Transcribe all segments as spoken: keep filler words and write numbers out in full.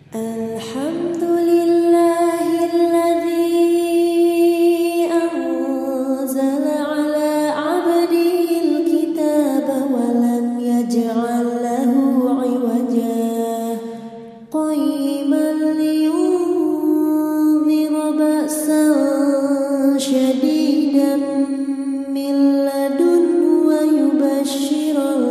Alhamdulillahilladzi anzala ala abdihil kitaba wa lam yaj'al lahu 'iwaja qayyiman liyunzira ba'san syadidan min ladunhu wa yubashshiral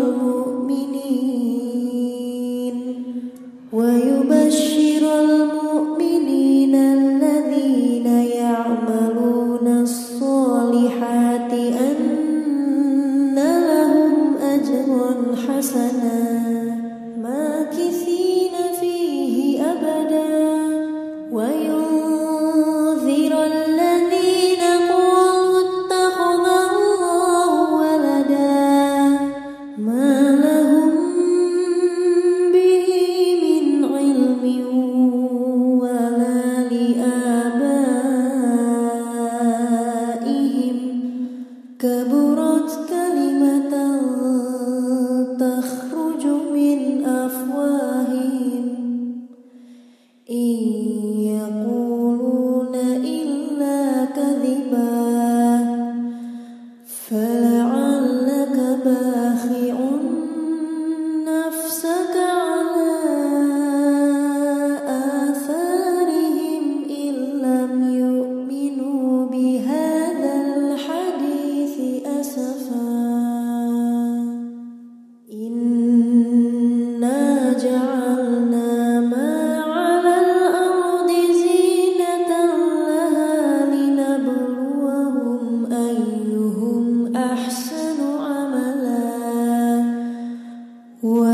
mu'minin wa yubashshiral mu'minina alladhina ya'maluna as-solihati anna lahum ajran hasana makithina fihi abada wa yunzira alladhina qalu ittakhadha Allahu walada ma lahum bihi min ilmin wala liabaihim kaburat kalimatan takhruju min afwahihim in yaquluna illa kadhiba fala'allaka bakhi'un nafsaka ala atharihim illam yu'minu bihadzal hadithi asafa inna ja'alna ma 'alal ardi zinatan laha linabluwahum ayyuhum ahsanu amala wa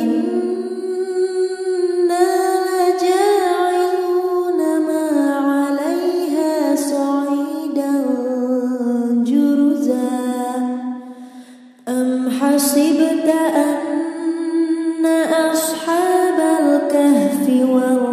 inna laja'iluna ma 'alayha sa'idan juruza am hasibta anna ashabal kahfi wal